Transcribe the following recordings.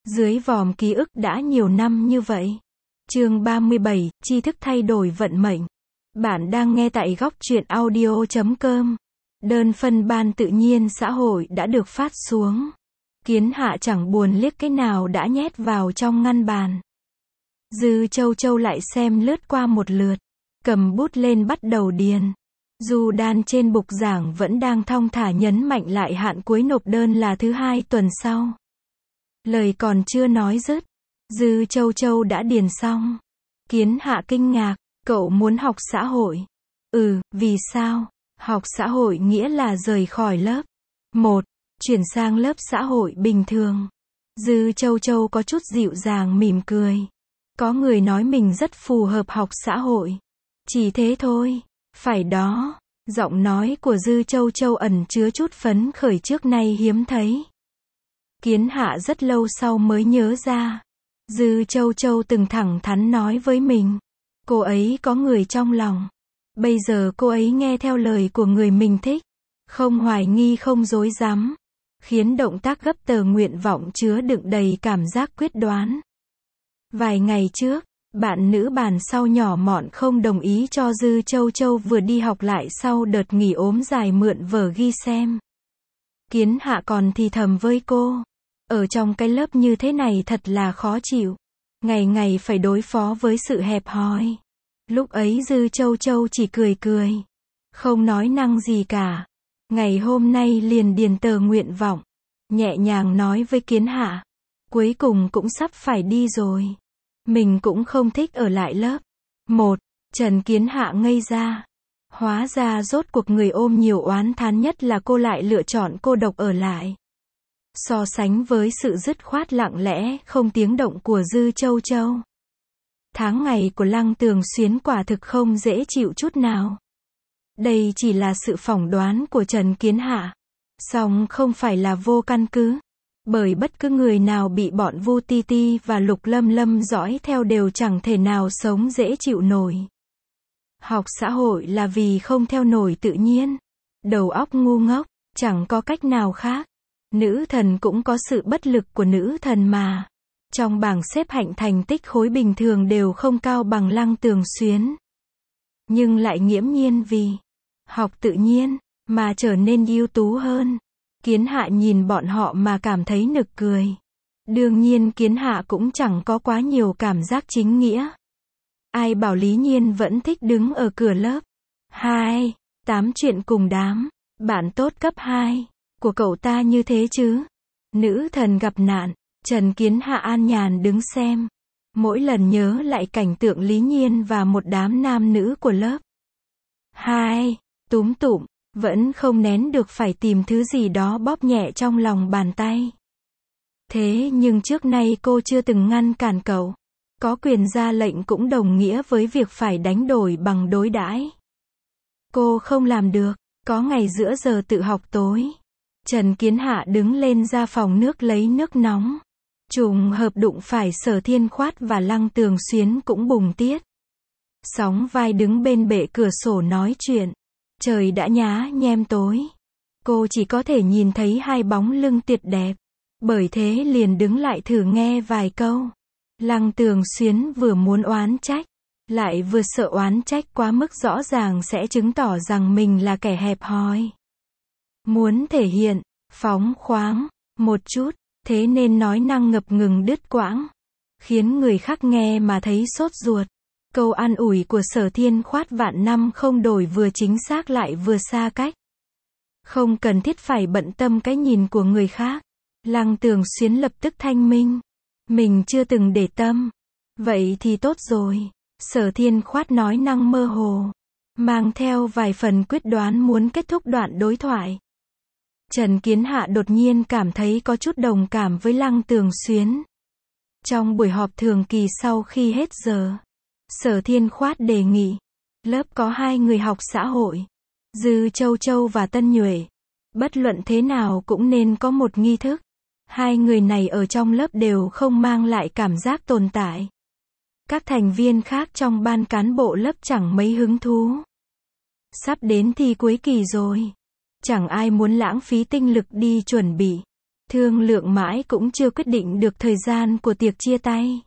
Dưới vòm ký ức đã nhiều năm như vậy. Chương 37, tri thức thay đổi vận mệnh. Bạn đang nghe tại góc truyện audio.com. Đơn phân ban tự nhiên xã hội đã được phát xuống. Kiến Hạ chẳng buồn liếc cái nào đã nhét vào trong ngăn bàn. Dư Châu Châu lại xem lướt qua một lượt, cầm bút lên bắt đầu điền. Du Đan trên bục giảng vẫn đang thong thả nhấn mạnh lại hạn cuối nộp đơn là thứ 2 tuần sau. Lời còn chưa nói dứt, Dư Châu Châu đã điền xong. Kiến Hạ kinh ngạc, cậu muốn học xã hội? Vì sao? Học xã hội nghĩa là rời khỏi lớp 1, chuyển sang lớp xã hội bình thường. Dư Châu Châu có chút dịu dàng mỉm cười. Có người nói mình rất phù hợp học xã hội. Chỉ thế thôi. Phải đó. Giọng nói của Dư Châu Châu ẩn chứa chút phấn khởi trước nay hiếm thấy. Kiến Hạ rất lâu sau mới nhớ ra. Dư Châu Châu từng thẳng thắn nói với mình. Cô ấy có người trong lòng. Bây giờ cô ấy nghe theo lời của người mình thích. Không hoài nghi không dối dám. Khiến động tác gấp tờ nguyện vọng chứa đựng đầy cảm giác quyết đoán. Vài ngày trước, bạn nữ bàn sau nhỏ mọn không đồng ý cho Dư Châu Châu vừa đi học lại sau đợt nghỉ ốm dài mượn vở ghi xem. Kiến Hạ còn thì thầm với cô. Ở trong cái lớp như thế này thật là khó chịu. Ngày ngày phải đối phó với sự hẹp hòi. Lúc ấy Dư Châu Châu chỉ cười cười. Không nói năng gì cả. Ngày hôm nay liền điền tờ nguyện vọng. Nhẹ nhàng nói với Kiến Hạ. Cuối cùng cũng sắp phải đi rồi. Mình cũng không thích ở lại lớp 1. Trần Kiến Hạ ngây ra. Hóa ra rốt cuộc người ôm nhiều oán thán nhất là cô lại lựa chọn cô độc ở lại. So sánh với sự dứt khoát lặng lẽ, không tiếng động của Dư Châu Châu. Tháng ngày của Lăng Tường Xuyến quả thực không dễ chịu chút nào. Đây chỉ là sự phỏng đoán của Trần Kiến Hạ. Song không phải là vô căn cứ. Bởi bất cứ người nào bị bọn Vu Ti Ti và Lục Lâm Lâm dõi theo đều chẳng thể nào sống dễ chịu nổi. Học xã hội là vì không theo nổi tự nhiên. Đầu óc ngu ngốc, chẳng có cách nào khác. Nữ thần cũng có sự bất lực của nữ thần mà. Trong bảng xếp hạnh thành tích khối bình thường đều không cao bằng Lăng Tường Xuyến. Nhưng lại nghiễm nhiên vì học tự nhiên mà trở nên ưu tú hơn. Kiến Hạ nhìn bọn họ mà cảm thấy nực cười. Đương nhiên Kiến Hạ cũng chẳng có quá nhiều cảm giác chính nghĩa. Ai bảo Lý Nhiên vẫn thích đứng ở cửa lớp 2, tám chuyện cùng đám bạn tốt cấp 2 của cậu ta như thế chứ. Nữ thần gặp nạn, Trần Kiến Hạ an nhàn đứng xem. Mỗi lần nhớ lại cảnh tượng Lý Nhiên và một đám nam nữ của lớp 2, túm tụm, vẫn không nén được phải tìm thứ gì đó bóp nhẹ trong lòng bàn tay. Thế nhưng trước nay cô chưa từng ngăn cản cậu. Có quyền ra lệnh cũng đồng nghĩa với việc phải đánh đổi bằng đối đãi. Cô không làm được. Có ngày giữa giờ tự học tối, Trần Kiến Hạ đứng lên ra phòng nước lấy nước nóng. Trùng hợp đụng phải Sở Thiên Khoát và Lăng Tường Xuyến cũng bùng tiết. Sóng vai đứng bên bệ cửa sổ nói chuyện. Trời đã nhá nhem tối. Cô chỉ có thể nhìn thấy hai bóng lưng tuyệt đẹp. Bởi thế liền đứng lại thử nghe vài câu. Lăng Tường Xuyến vừa muốn oán trách, lại vừa sợ oán trách quá mức rõ ràng sẽ chứng tỏ rằng mình là kẻ hẹp hòi. Muốn thể hiện, phóng khoáng, một chút, thế nên nói năng ngập ngừng đứt quãng. Khiến người khác nghe mà thấy sốt ruột. Câu an ủi của Sở Thiên Khoát vạn năm không đổi vừa chính xác lại vừa xa cách. Không cần thiết phải bận tâm cái nhìn của người khác. Lăng Tường Xuyến lập tức thanh minh. Mình chưa từng để tâm. Vậy thì tốt rồi. Sở Thiên Khoát nói năng mơ hồ. Mang theo vài phần quyết đoán muốn kết thúc đoạn đối thoại. Trần Kiến Hạ đột nhiên cảm thấy có chút đồng cảm với Lăng Tường Xuyến. Trong buổi họp thường kỳ sau khi hết giờ, Sở Thiên Khoát đề nghị. Lớp có 2 người học xã hội. Dư Châu Châu và Tân Nhuệ. Bất luận thế nào cũng nên có một nghi thức. 2 người này ở trong lớp đều không mang lại cảm giác tồn tại. Các thành viên khác trong ban cán bộ lớp chẳng mấy hứng thú. Sắp đến thi cuối kỳ rồi. Chẳng ai muốn lãng phí tinh lực đi chuẩn bị. Thương lượng mãi cũng chưa quyết định được thời gian của tiệc chia tay.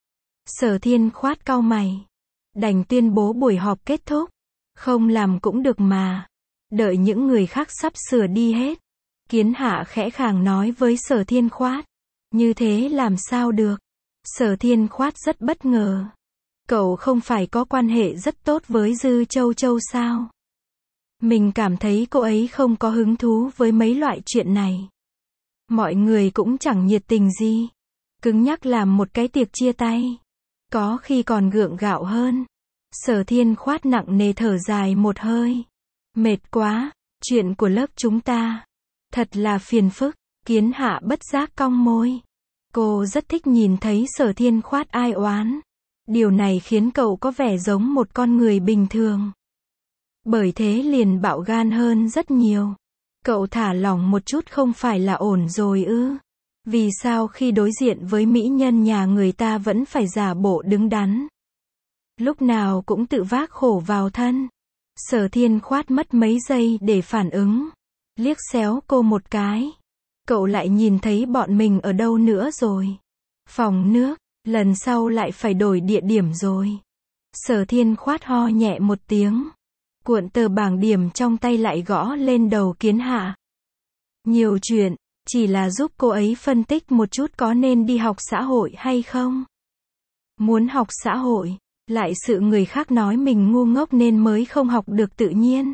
Sở Thiên Khoát cau mày. Đành tuyên bố buổi họp kết thúc. Không làm cũng được mà. Đợi những người khác sắp sửa đi hết. Kiến Hạ khẽ khàng nói với Sở Thiên Khoát. Như thế làm sao được? Sở Thiên Khoát rất bất ngờ. Cậu không phải có quan hệ rất tốt với Dư Châu Châu sao? Mình cảm thấy cô ấy không có hứng thú với mấy loại chuyện này. Mọi người cũng chẳng nhiệt tình gì. Cứng nhắc làm một cái tiệc chia tay. Có khi còn gượng gạo hơn. Sở Thiên Khoát nặng nề thở dài một hơi. Mệt quá, chuyện của lớp chúng ta. Thật là phiền phức. Kiến Hạ bất giác cong môi. Cô rất thích nhìn thấy Sở Thiên Khoát ai oán. Điều này khiến cậu có vẻ giống một con người bình thường. Bởi thế liền bạo gan hơn rất nhiều. Cậu thả lỏng một chút không phải là ổn rồi ư? Vì sao khi đối diện với mỹ nhân nhà người ta vẫn phải giả bộ đứng đắn? Lúc nào cũng tự vác khổ vào thân. Sở Thiên Khoát mất mấy giây để phản ứng. Liếc xéo cô một cái. Cậu lại nhìn thấy bọn mình ở đâu nữa rồi? Phòng nước, lần sau lại phải đổi địa điểm rồi. Sở Thiên Khoát ho nhẹ một tiếng. Cuộn tờ bảng điểm trong tay lại gõ lên đầu Kiến Hạ. Nhiều chuyện, chỉ là giúp cô ấy phân tích một chút có nên đi học xã hội hay không. Muốn học xã hội, lại sự người khác nói mình ngu ngốc nên mới không học được tự nhiên.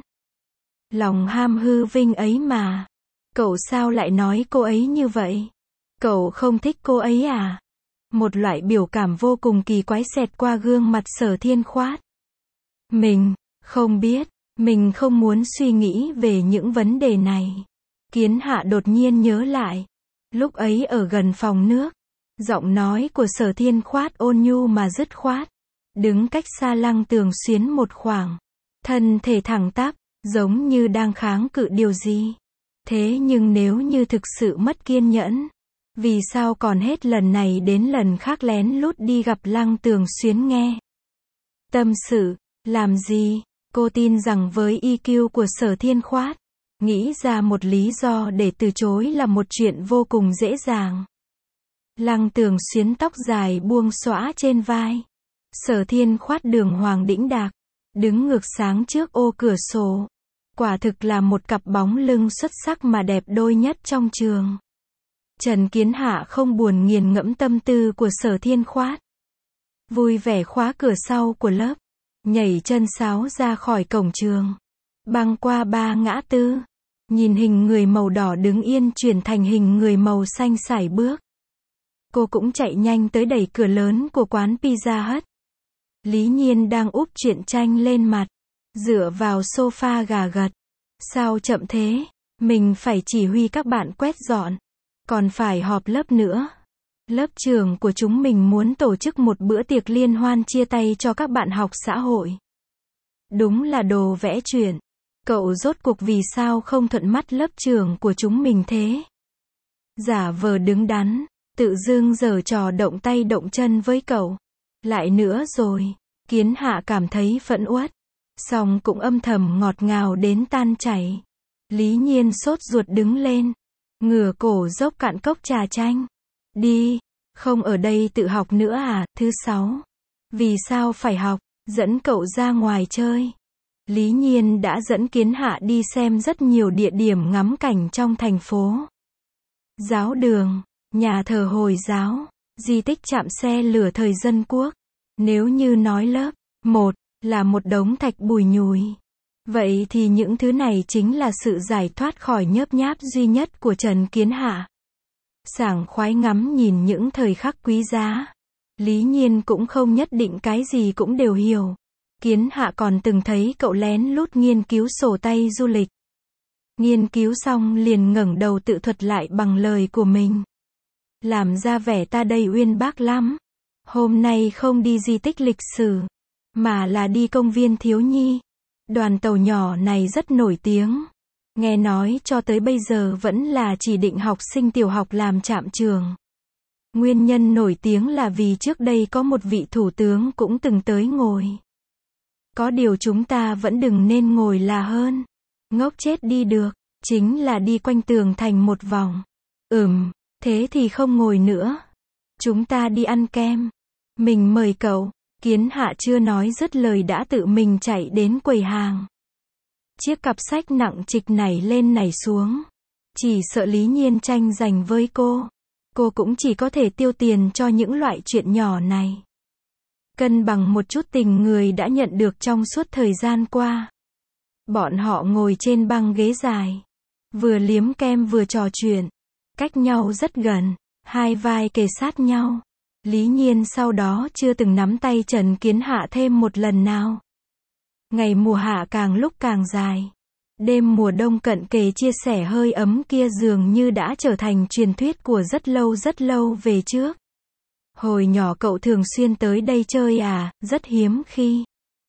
Lòng ham hư vinh ấy mà. Cậu sao lại nói cô ấy như vậy? Cậu không thích cô ấy à? Một loại biểu cảm vô cùng kỳ quái xẹt qua gương mặt Sở Thiên Khoát. Mình không biết, mình không muốn suy nghĩ về những vấn đề này. Kiến Hạ đột nhiên nhớ lại. Lúc ấy ở gần phòng nước, giọng nói của Sở Thiên Khoát ôn nhu mà dứt khoát. Đứng cách xa Lăng Tường Xuyến một khoảng. Thân thể thẳng tắp, giống như đang kháng cự điều gì. Thế nhưng nếu như thực sự mất kiên nhẫn, vì sao còn hết lần này đến lần khác lén lút đi gặp Lăng Tường Xuyến nghe tâm sự, làm gì? Cô tin rằng với EQ của Sở Thiên Khoát, nghĩ ra một lý do để từ chối là một chuyện vô cùng dễ dàng. Lăng Tường Xuyến tóc dài buông xõa trên vai. Sở Thiên Khoát đường hoàng đĩnh đạc, đứng ngược sáng trước ô cửa sổ. Quả thực là một cặp bóng lưng xuất sắc mà đẹp đôi nhất trong trường. Trần Kiến Hạ không buồn nghiền ngẫm tâm tư của Sở Thiên Khoát. Vui vẻ khóa cửa sau của lớp, nhảy chân sáo ra khỏi cổng trường. Băng qua 3 ngã tư, nhìn hình người màu đỏ đứng yên chuyển thành hình người màu xanh sải bước. Cô cũng chạy nhanh tới đẩy cửa lớn của quán Pizza Hut. Lý Nhiên đang úp truyện tranh lên mặt, dựa vào sofa gà gật. Sao chậm thế? Mình phải chỉ huy các bạn quét dọn. Còn phải họp lớp nữa. Lớp trường của chúng mình muốn tổ chức một bữa tiệc liên hoan chia tay cho các bạn học xã hội. Đúng là đồ vẽ chuyện. Cậu rốt cuộc vì sao không thuận mắt lớp trường của chúng mình thế? Giả vờ đứng đắn, tự dưng giở trò động tay động chân với cậu. Lại nữa rồi, Kiến Hạ cảm thấy phẫn uất. Song cũng âm thầm ngọt ngào đến tan chảy. Lý Nhiên sốt ruột đứng lên, ngửa cổ dốc cạn cốc trà chanh. Đi, không ở đây tự học nữa à? Thứ 6. Vì sao phải học? Dẫn cậu ra ngoài chơi. Lý Nhiên đã dẫn Kiến Hạ đi xem rất nhiều địa điểm ngắm cảnh trong thành phố. Giáo đường, nhà thờ Hồi giáo, di tích trạm xe lửa thời dân quốc. Nếu như nói lớp 1 là một đống thạch bùi nhùi, vậy thì những thứ này chính là sự giải thoát khỏi nhớp nháp duy nhất của Trần Kiến Hạ. Sảng khoái ngắm nhìn những thời khắc quý giá. Lý Nhiên cũng không nhất định cái gì cũng đều hiểu. Kiến Hạ còn từng thấy cậu lén lút nghiên cứu sổ tay du lịch. Nghiên cứu xong liền ngẩng đầu tự thuật lại bằng lời của mình. Làm ra vẻ ta đây uyên bác lắm. Hôm nay không đi di tích lịch sử, mà là đi công viên thiếu nhi. Đoàn tàu nhỏ này rất nổi tiếng. Nghe nói cho tới bây giờ vẫn là chỉ định học sinh tiểu học làm trạm trường. Nguyên nhân nổi tiếng là vì trước đây có một vị thủ tướng cũng từng tới ngồi. Có điều chúng ta vẫn đừng nên ngồi là hơn. Ngốc chết đi được, chính là đi quanh tường thành một vòng. Thế thì không ngồi nữa. Chúng ta đi ăn kem. Mình mời cậu. Kiến Hạ chưa nói dứt lời đã tự mình chạy đến quầy hàng. Chiếc cặp sách nặng trịch nảy lên nảy xuống. Chỉ sợ Lý Nhiên tranh giành với cô. Cô cũng chỉ có thể tiêu tiền cho những loại chuyện nhỏ này. Cân bằng một chút tình người đã nhận được trong suốt thời gian qua. Bọn họ ngồi trên băng ghế dài. Vừa liếm kem vừa trò chuyện. Cách nhau rất gần. Hai vai kề sát nhau. Lý Nhiên sau đó chưa từng nắm tay Trần Kiến Hạ thêm một lần nào. Ngày mùa hạ càng lúc càng dài. Đêm mùa đông cận kề chia sẻ hơi ấm kia dường như đã trở thành truyền thuyết của rất lâu về trước. Hồi nhỏ cậu thường xuyên tới đây chơi à, rất hiếm khi.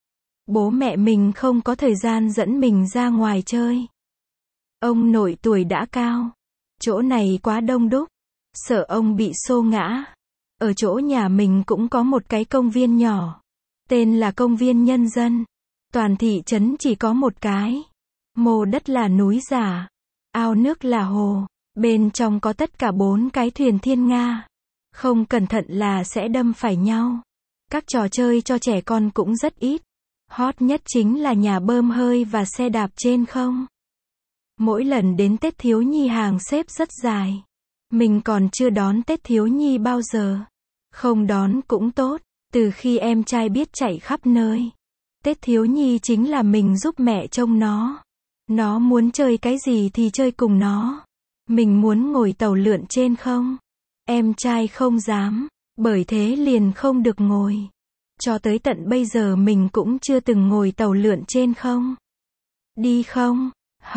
Bố mẹ mình không có thời gian dẫn mình ra ngoài chơi. Ông nội tuổi đã cao. Chỗ này quá đông đúc. Sợ ông bị xô ngã. Ở chỗ nhà mình cũng có một cái công viên nhỏ. Tên là công viên nhân dân. Toàn thị trấn chỉ có một cái. Mô đất là núi giả. Ao nước là hồ. Bên trong có tất cả 4 cái thuyền thiên nga. Không cẩn thận là sẽ đâm phải nhau. Các trò chơi cho trẻ con cũng rất ít. Hot nhất chính là nhà bơm hơi và xe đạp trên không. Mỗi lần đến Tết thiếu nhi hàng xếp rất dài. Mình còn chưa đón Tết thiếu nhi bao giờ. Không đón cũng tốt. Từ khi em trai biết chạy khắp nơi. Tết thiếu nhi chính là mình giúp mẹ trông nó. Nó muốn chơi cái gì thì chơi cùng nó. Mình muốn ngồi tàu lượn trên không. Em trai không dám. Bởi thế liền không được ngồi. Cho tới tận bây giờ mình cũng chưa từng ngồi tàu lượn trên không. Đi không?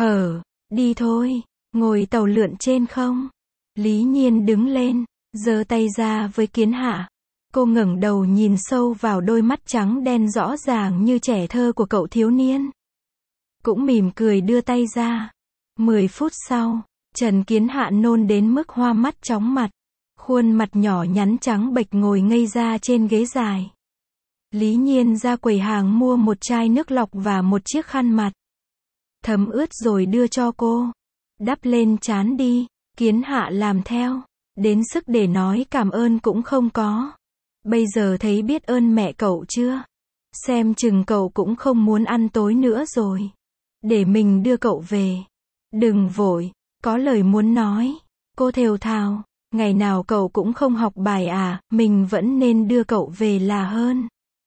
Đi thôi. Ngồi tàu lượn trên không? Lý Nhiên đứng lên. Giơ tay ra với Kiến Hạ. Cô ngẩng đầu nhìn sâu vào đôi mắt trắng đen rõ ràng như trẻ thơ của cậu thiếu niên. Cũng mỉm cười đưa tay ra. 10 phút sau, Trần Kiến Hạ nôn đến mức hoa mắt chóng mặt. Khuôn mặt nhỏ nhắn trắng bệch ngồi ngây ra trên ghế dài. Lý Nhiên ra quầy hàng mua một chai nước lọc và một chiếc khăn mặt. Thấm ướt rồi đưa cho cô. Đắp lên trán đi. Kiến Hạ làm theo. Đến sức để nói cảm ơn cũng không có. Bây giờ thấy biết ơn mẹ cậu chưa? Xem chừng cậu cũng không muốn ăn tối nữa rồi. Để mình đưa cậu về. Đừng vội, có lời muốn nói. Cô thều thào, ngày nào cậu cũng không học bài à, mình vẫn nên đưa cậu về là hơn.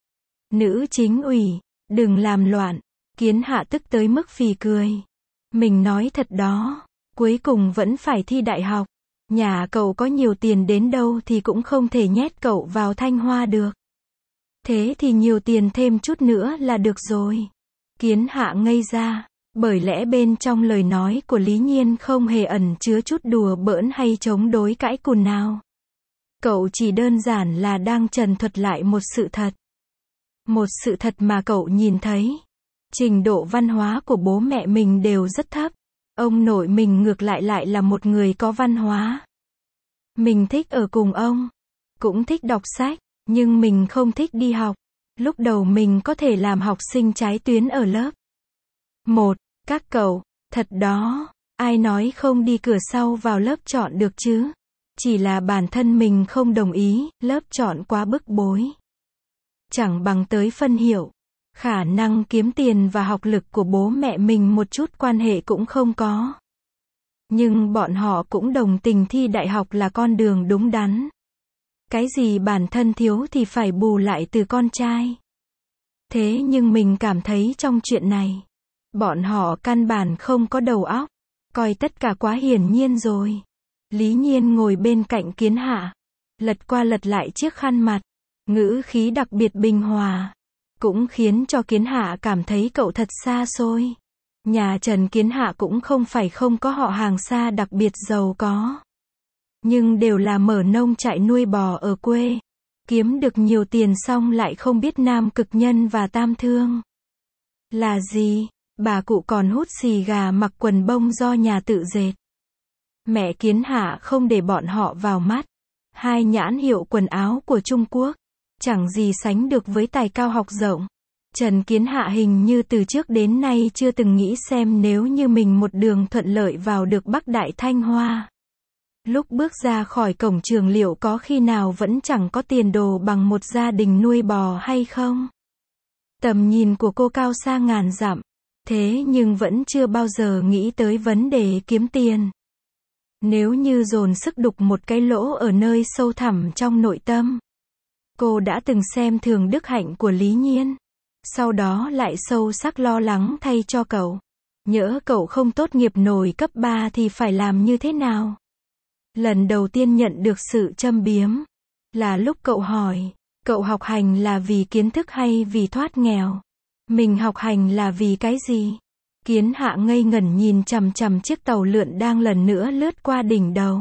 Nữ chính ủy, đừng làm loạn. Kiến Hạ tức tới mức phì cười. Mình nói thật đó, cuối cùng vẫn phải thi đại học. Nhà cậu có nhiều tiền đến đâu thì cũng không thể nhét cậu vào Thanh Hoa được. Thế thì nhiều tiền thêm chút nữa là được rồi. Kiến Hạ ngây ra, bởi lẽ bên trong lời nói của Lý Nhiên không hề ẩn chứa chút đùa bỡn hay chống đối cãi cùn nào. Cậu chỉ đơn giản là đang trần thuật lại một sự thật. Một sự thật mà cậu nhìn thấy. Trình độ văn hóa của bố mẹ mình đều rất thấp. Ông nội mình ngược lại là một người có văn hóa. Mình thích ở cùng ông. Cũng thích đọc sách. Nhưng mình không thích đi học. Lúc đầu mình có thể làm học sinh trái tuyến ở lớp 1. Các cậu, thật đó. Ai nói không đi cửa sau vào lớp chọn được chứ? Chỉ là bản thân mình không đồng ý, lớp chọn quá bức bối. Chẳng bằng tới phân hiệu. Khả năng kiếm tiền và học lực của bố mẹ mình một chút quan hệ cũng không có. Nhưng bọn họ cũng đồng tình thi đại học là con đường đúng đắn. Cái gì bản thân thiếu thì phải bù lại từ con trai. Thế nhưng mình cảm thấy trong chuyện này, bọn họ căn bản không có đầu óc. Coi tất cả quá hiển nhiên rồi. Lý Nhiên ngồi bên cạnh Kiến Hạ. Lật qua lật lại chiếc khăn mặt. Ngữ khí đặc biệt bình hòa. Cũng khiến cho Kiến Hạ cảm thấy cậu thật xa xôi. Nhà Trần Kiến Hạ cũng không phải không có họ hàng xa đặc biệt giàu có. Nhưng đều là mở nông trại nuôi bò ở quê. Kiếm được nhiều tiền xong lại không biết nam cực nhân và tam thương là gì. Bà cụ còn hút xì gà mặc quần bông do nhà tự dệt. Mẹ Kiến Hạ không để bọn họ vào mắt. 2 nhãn hiệu quần áo của Trung Quốc. Chẳng gì sánh được với tài cao học rộng. Trần Kiến Hạ hình như từ trước đến nay chưa từng nghĩ xem nếu như mình một đường thuận lợi vào được Bắc Đại Thanh Hoa. Lúc bước ra khỏi cổng trường liệu có khi nào vẫn chẳng có tiền đồ bằng một gia đình nuôi bò hay không? Tầm nhìn của cô cao xa ngàn dặm, thế nhưng vẫn chưa bao giờ nghĩ tới vấn đề kiếm tiền. Nếu như dồn sức đục một cái lỗ ở nơi sâu thẳm trong nội tâm. Cô đã từng xem thường đức hạnh của Lý Nhiên. Sau đó lại sâu sắc lo lắng thay cho cậu. Nhỡ cậu không tốt nghiệp nổi cấp 3 thì phải làm như thế nào? Lần đầu tiên nhận được sự châm biếm là lúc cậu hỏi, cậu học hành là vì kiến thức hay vì thoát nghèo? Mình học hành là vì cái gì? Kiến Hạ ngây ngẩn nhìn chằm chằm chiếc tàu lượn đang lần nữa lướt qua đỉnh đầu.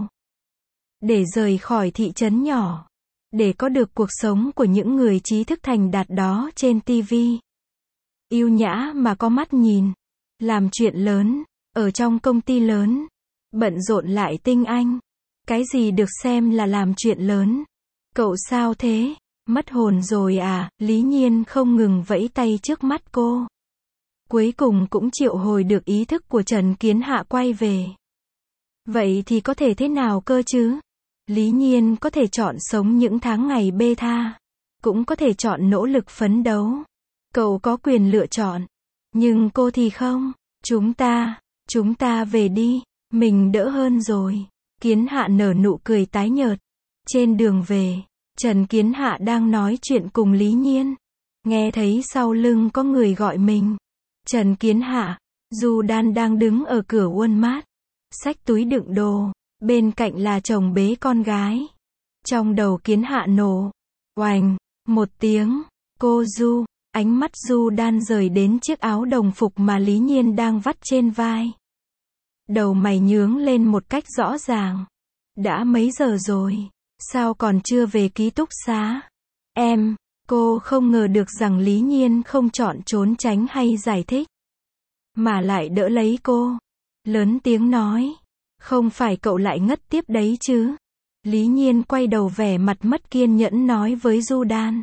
Để rời khỏi thị trấn nhỏ, để có được cuộc sống của những người trí thức thành đạt đó trên TV. Yêu nhã mà có mắt nhìn, làm chuyện lớn, ở trong công ty lớn, bận rộn lại tinh anh. Cái gì được xem là làm chuyện lớn? Cậu sao thế? Mất hồn rồi à? Lý Nhiên không ngừng vẫy tay trước mắt cô. Cuối cùng cũng triệu hồi được ý thức của Trần Kiến Hạ quay về. Vậy thì có thể thế nào cơ chứ? Lý Nhiên có thể chọn sống những tháng ngày bê tha, cũng có thể chọn nỗ lực phấn đấu. Cậu có quyền lựa chọn. Nhưng cô thì không. Chúng ta về đi. Mình đỡ hơn rồi. Kiến Hạ nở nụ cười tái nhợt. Trên đường về, Trần Kiến Hạ đang nói chuyện cùng Lý Nhiên. Nghe thấy sau lưng có người gọi mình. Trần Kiến Hạ, Du Đan đang đứng ở cửa Walmart, xách túi đựng đồ, bên cạnh là chồng bế con gái. Trong đầu Kiến Hạ nổ, oành, một tiếng, cô Du, ánh mắt Du Đan rời đến chiếc áo đồng phục mà Lý Nhiên đang vắt trên vai. Đầu mày nhướng lên một cách rõ ràng. Đã mấy giờ rồi? Sao còn chưa về ký túc xá? Cô không ngờ được rằng Lý Nhiên không chọn trốn tránh hay giải thích, mà lại đỡ lấy cô. Lớn tiếng nói, không phải cậu lại ngất tiếp đấy chứ? Lý Nhiên quay đầu vẻ mặt mất kiên nhẫn nói với Du Đan.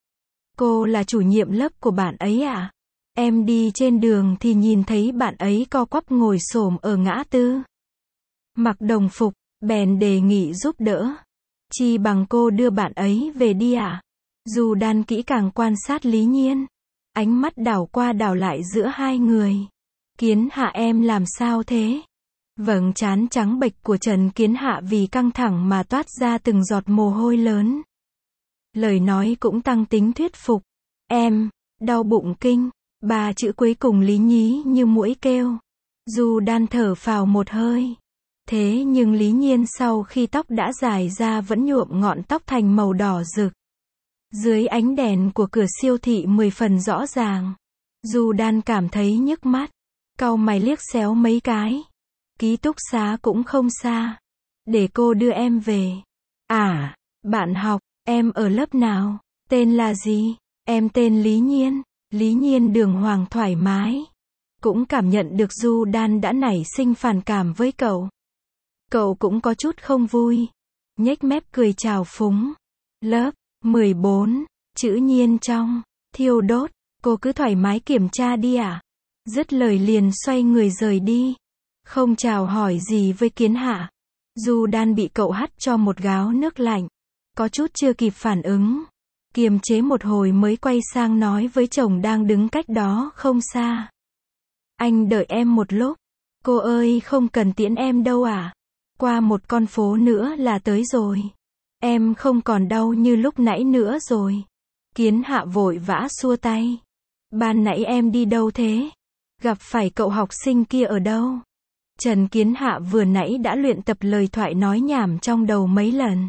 Cô là chủ nhiệm lớp của bạn ấy à? Em đi trên đường thì nhìn thấy bạn ấy co quắp ngồi xổm ở ngã tư. Mặc đồng phục, bèn đề nghị giúp đỡ. Chi bằng cô đưa bạn ấy về đi ạ. Du Đan kỹ càng quan sát Lý Nhiên. Ánh mắt đảo qua đảo lại giữa hai người. Kiến Hạ em làm sao thế? Vầng trán trắng bệch của Trần Kiến Hạ vì căng thẳng mà toát ra từng giọt mồ hôi lớn. Lời nói cũng tăng tính thuyết phục. Em, đau bụng kinh. 3 chữ cuối cùng lý nhí như muỗi kêu. Du Đan thở phào một hơi. Thế nhưng Lý Nhiên sau khi tóc đã dài ra vẫn nhuộm ngọn tóc thành màu đỏ rực. Dưới ánh đèn của cửa siêu thị 10 phần rõ ràng. Du Đan cảm thấy nhức mắt. Cau mày liếc xéo mấy cái. Ký túc xá cũng không xa. Để cô đưa em về. À, bạn học, em ở lớp nào? Tên là gì? Em tên Lý Nhiên. Lý Nhiên đường hoàng thoải mái. Cũng cảm nhận được Du Đan đã nảy sinh phản cảm với cậu. Cậu cũng có chút không vui. Nhếch mép cười chào phúng. Lớp 14, chữ Nhiên trong, thiêu đốt, cô cứ thoải mái kiểm tra đi ạ. Dứt lời liền xoay người rời đi. Không chào hỏi gì với Kiến Hạ. Du Đan bị cậu hắt cho một gáo nước lạnh. Có chút chưa kịp phản ứng. Kiềm chế một hồi mới quay sang nói với chồng đang đứng cách đó không xa. Anh đợi em một lúc. Cô ơi không cần tiễn em đâu à. Qua một con phố nữa là tới rồi. Em không còn đau như lúc nãy nữa rồi. Kiến Hạ vội vã xua tay. Ban nãy em đi đâu thế? Gặp phải cậu học sinh kia ở đâu? Trần Kiến Hạ vừa nãy đã luyện tập lời thoại nói nhảm trong đầu mấy lần.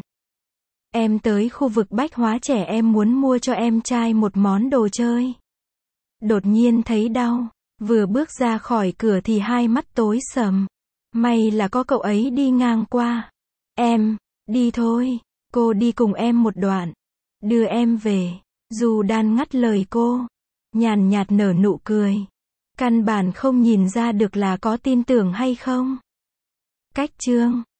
Em tới khu vực bách hóa trẻ em muốn mua cho em trai một món đồ chơi. Đột nhiên thấy đau. Vừa bước ra khỏi cửa thì hai mắt tối sầm. May là có cậu ấy đi ngang qua. Em, đi thôi. Cô đi cùng em một đoạn. Đưa em về. Du Đan ngắt lời cô. Nhàn nhạt nở nụ cười. Căn bản không nhìn ra được là có tin tưởng hay không. Cách chương